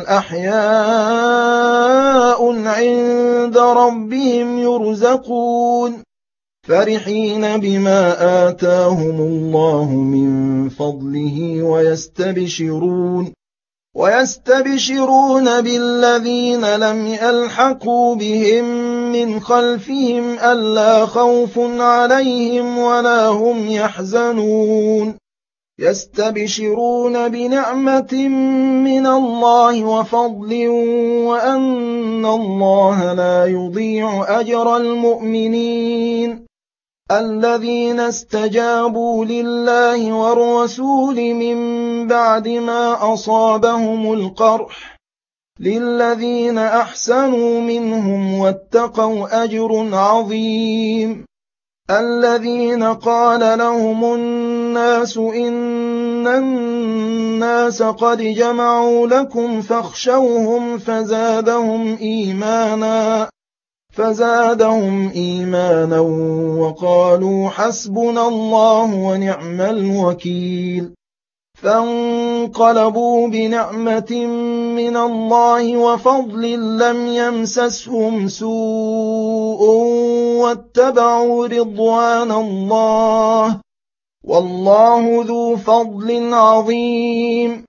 A: أحياء عند ربهم يرزقون فرحين بما آتاهم الله من فضله ويستبشرون ويستبشرون بالذين لم يلحقوا بهم من خلفهم ألا خوف عليهم ولا هم يحزنون يستبشرون بنعمة من الله وفضل وأن الله لا يضيع أجر المؤمنين الذين استجابوا لله والرسول من بعد ما أصابهم القرح للذين أحسنوا منهم واتقوا أجر عظيم الذين قال لهم الناس إن الناس قد جمعوا لكم فاخشوهم فزادهم إيمانا فزادهم إيمانا وقالوا حسبنا الله ونعم الوكيل فانقلبوا بنعمة من الله وفضل لم يمسسهم سوء واتبعوا رضوان الله والله ذو فضل عظيم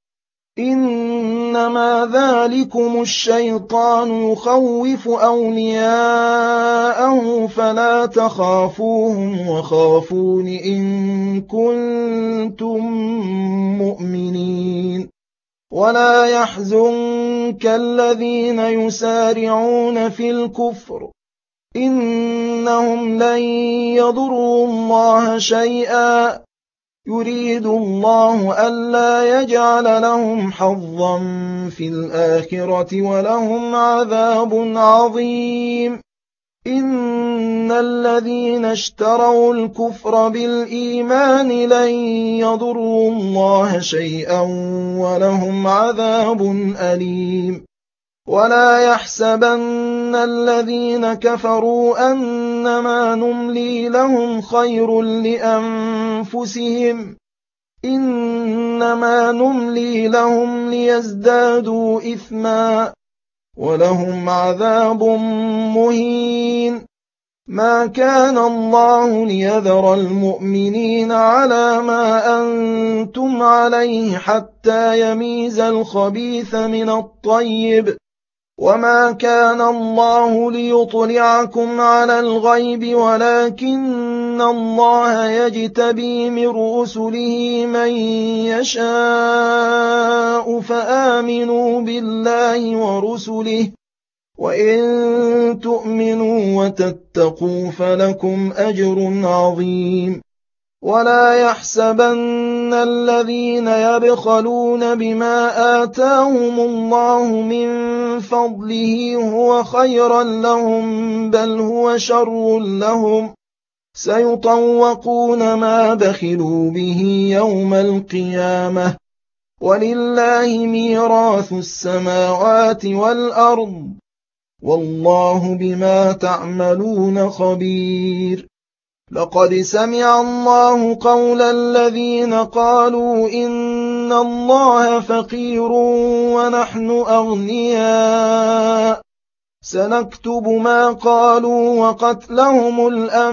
A: إنما ذلكم الشيطان يخوف أولياءه فلا تخافوهم وخافون إن كنتم مؤمنين ولا يحزنك الذين يسارعون في الكفر إنهم لن يضروا الله شيئا يريد الله ألا يجعل لهم حظا في الآخرة ولهم عذاب عظيم إن الذين اشتروا الكفر بالإيمان لن يضروا الله شيئا ولهم عذاب أليم ولا يحسبن الذين كفروا أنما نملي لهم خير لأنفسهم إنما نملي لهم ليزدادوا إثما ولهم عذاب مهين ما كان الله ليذر المؤمنين على ما أنتم عليه حتى يميز الخبيث من الطيب وما كان الله ليطلعكم على الغيب ولكن الله يجتبي من رسله من يشاء فآمنوا بالله ورسله وإن تؤمنوا وتتقوا فلكم أجر عظيم ولا يحسبن الذين يبخلون بما آتاهم الله من فضله هو خيرا لهم بل هو شر لهم سيطوقون ما بخلوا به يوم القيامة ولله ميراث السماوات والأرض والله بما تعملون خبير لقد سمع الله قول الذين قالوا إن الله فقير ونحن أغنياء سنكتب ما قالوا وقتلهم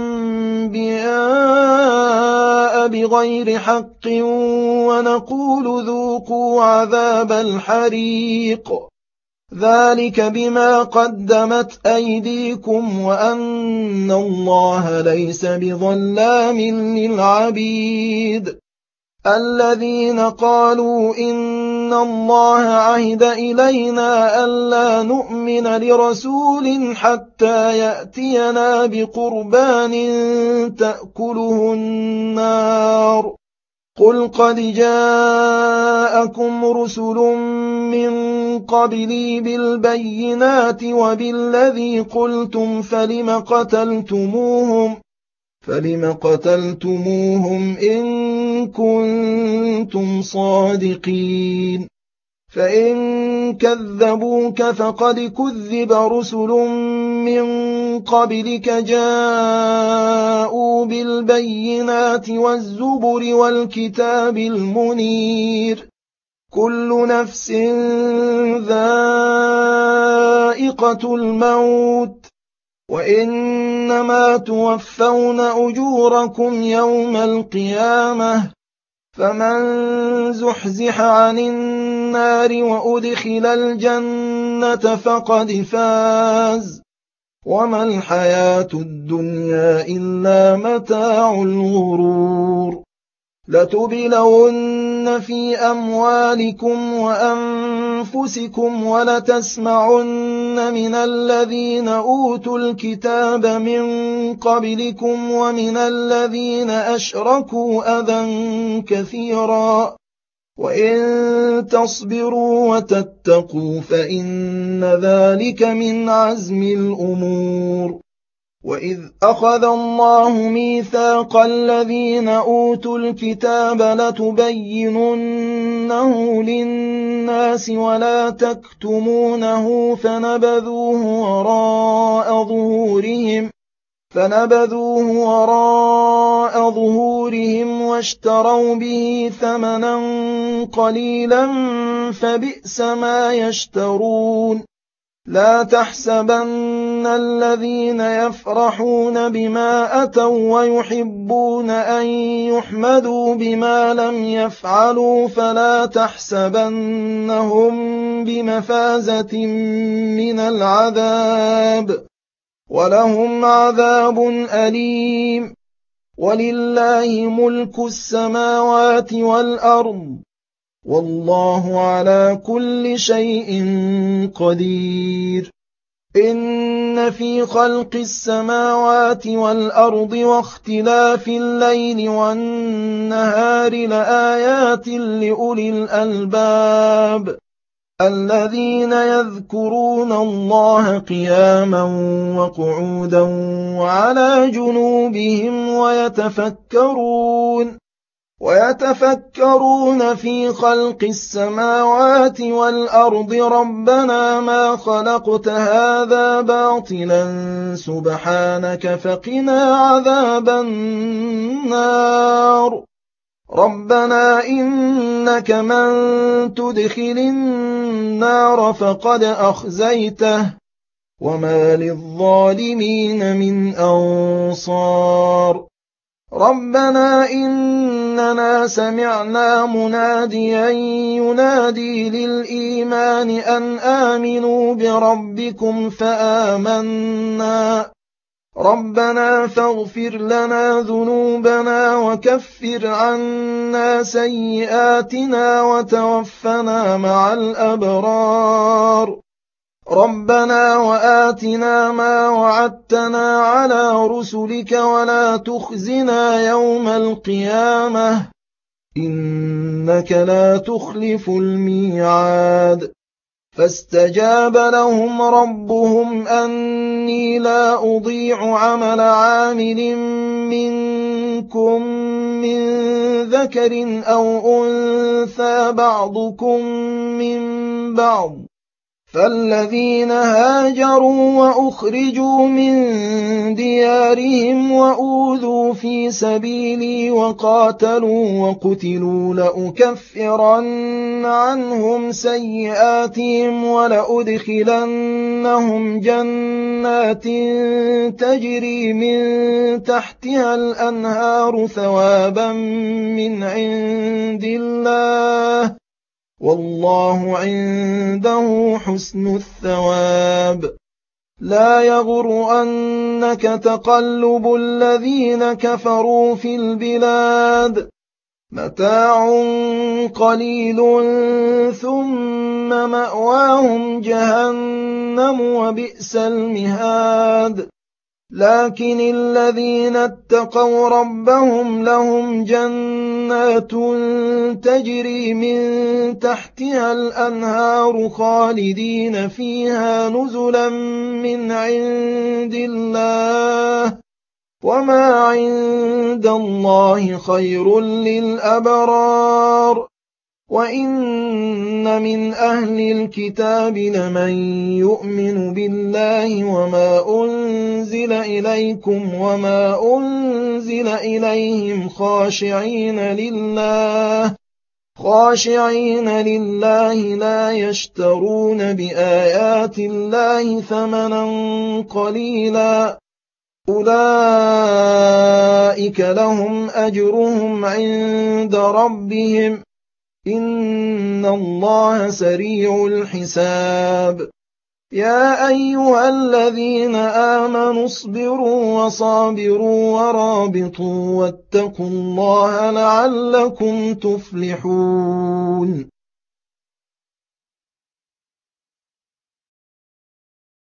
A: الأنبياء بغير حق ونقول ذوقوا عذاب الحريق ذلك بما قدمت أيديكم وأن الله ليس بظلام للعبيد الذين قالوا إن الله عهد إلينا ألا نؤمن لرسول حتى يأتينا بقربان تأكله النار قل قد جاءكم رسل من قبلي بالبينات وبالذي قلتم فلم قتلتموهم فلم قتلتموهم إن كنتم صادقين فإن كذبوك فقد كذب رسل من قبلك جاءوا بالبينات والزبر والكتاب المنير كل نفس ذائقة الموت وإنما توفون أجوركم يوم القيامة فمن زحزح عن النار وأدخل الجنة فقد فاز وما الحياة الدنيا إلا متاع الغرور لتبلون في أموالكم وأنفسكم ولتسمعن من الذين أوتوا الكتاب من قبلكم ومن الذين أشركوا أذى كثيرا وإن تصبروا وتتقوا فإن ذلك من عزم الأمور وإذ أخذ الله ميثاق الذين أوتوا الكتاب لتبيننه للناس ولا تكتمونه فنبذوه وراء ظهورهم فنبذوه وراء ظهورهم واشتروا به ثمنا قليلا فبئس ما يشترون لا تحسبن الذين يفرحون بما أتوا ويحبون أن يحمدوا بما لم يفعلوا فلا تحسبنهم بمفازة من العذاب ولهم عذاب أليم ولله ملك السماوات والأرض والله على كل شيء قدير إن في خلق السماوات والأرض واختلاف الليل والنهار لآيات لأولي الألباب الذين يذكرون الله قياما وقعودا وعلى جنوبهم ويتفكرون ويتفكرون في خلق السماوات والأرض ربنا ما خلقت هذا باطلا سبحانك فقنا عذاب النار ربنا إنك من تدخل النار فقد أخزيته وما للظالمين من أنصار ربنا إننا سمعنا مناديا ينادي للإيمان أن آمنوا بربكم فآمنا ربنا فاغفر لنا ذنوبنا وكفر عنا سيئاتنا وتوفنا مع الأبرار ربنا وآتنا ما وعدتنا على رسلك ولا تخزنا يوم القيامة إنك لا تخلف الميعاد فاستجاب لهم ربهم أني لا أضيع عمل عامل منكم من ذكر أو أنثى بعضكم من بعض فالذين هاجروا وأخرجوا من ديارهم وأوذوا في سبيلي وقاتلوا وقتلوا لأكفرن عنهم سيئاتهم ولأدخلنهم جنات تجري من تحتها الأنهار ثوابا من عند الله والله عنده حسن الثواب لا يغرنك تقلب الذين كفروا في البلاد متاع قليل ثم مأواهم جهنم وبئس المهاد لكن الذين اتقوا ربهم لهم جنات تجري من تحتها الأنهار خالدين فيها نزلا من عند الله وما عند الله خير للأبرار وَإِنَّ مِنْ أَهْلِ الْكِتَابِ لَمَن يُؤْمِنُ بِاللَّهِ وَمَا أُنزِلَ إِلَيْكُمْ وَمَا أُنزِلَ إِلَيْهِمْ خَاشِعِينَ لِلَّهِ خاشعين لله لا يشترون بآيات الله ثمنا قليلا أولئك لهم أجرهم عند ربهم إن الله سريع الحساب يا أيها الذين آمنوا اصبروا وصابروا ورابطوا واتقوا الله لعلكم تفلحون